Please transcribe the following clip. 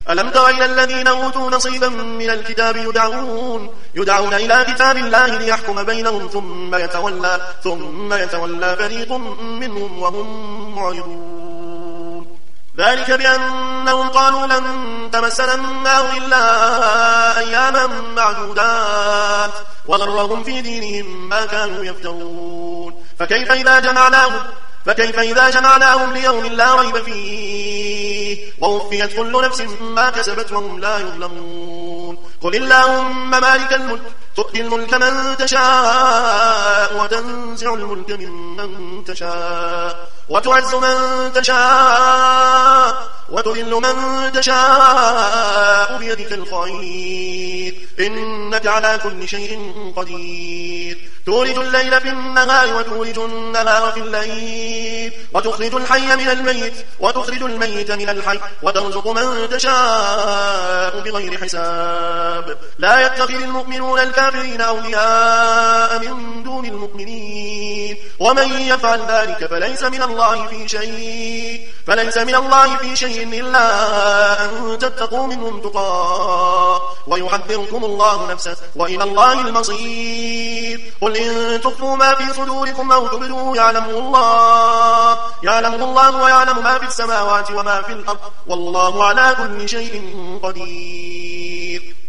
ألم تر إلى الذين أوتوا نصيبا من الكتاب يدعون إلى كتاب الله ليحكم بينهم ثم يتولى فريق منهم وهم معرضون. ذلك بأنهم قالوا لن تمسنا النار إلا أياما معدودات وغرهم في دينهم ما كانوا يفترون. فكيف إذا جمعناهم ليوم لا ريب فيه ووفيت كل نفس ما كسبت وهم لا يظلمون. قل اللهم مالك الملك تؤتي الملك من تشاء وتنزع الملك ممن تشاء وتعز من تشاء وتذل من تشاء بيدك الخير إنك على كل شيء قدير. تولج الليل في النهار وتولج النهار في الليل وتخرج الحي من الميت وتخرج الميت من الحي وترزق من تشاء بغير حساب. لا يتخذ المؤمنون الكافرين أولياء من دون المؤمنين ومن يفعل ذلك فليس من الله في شيء إلا أن تتقوا منهم تقى ويحذركم الله نفسه وإلى الله المصير. قل إن تخفوا ما في صدوركم أو تبدوه يعلمه الله ويعلم ما في السماوات وما في الأرض والله على كل شيء قدير.